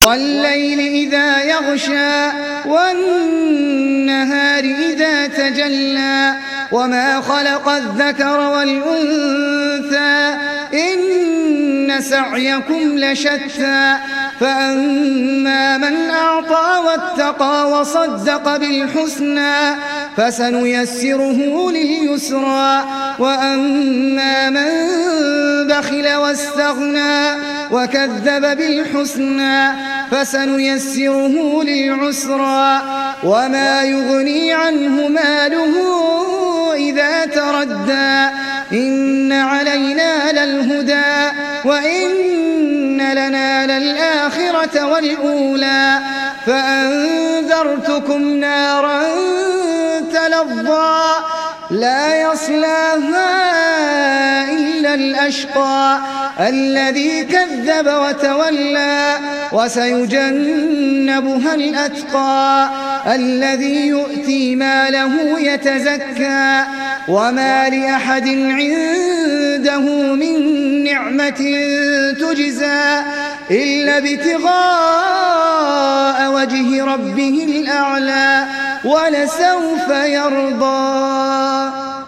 والليل إذا يغشى والنهار إذا تجلى وما خلق الذكر والأنثى إن سعيكم لشتى فأما من أعطى واتقى وصدق بالحسنى فسنيسره لليسرى وأما من بخل واستغنى وكذب بالحسنى فسنيسره للعسرى وما يغني عنه ماله إذا تردى إن علينا للهدى وإن لنا للآخرة والأولى فأنذرتكم نارا تلظى لا يصلاها إلا الأشقى الذي كذب وتولى وسيجنبها الأتقى الذي يؤتي ماله يتزكى وما لأحد عنده من نعمة تجزى إلا ابتغاء وجه ربه الأعلى ولسوف يرضى.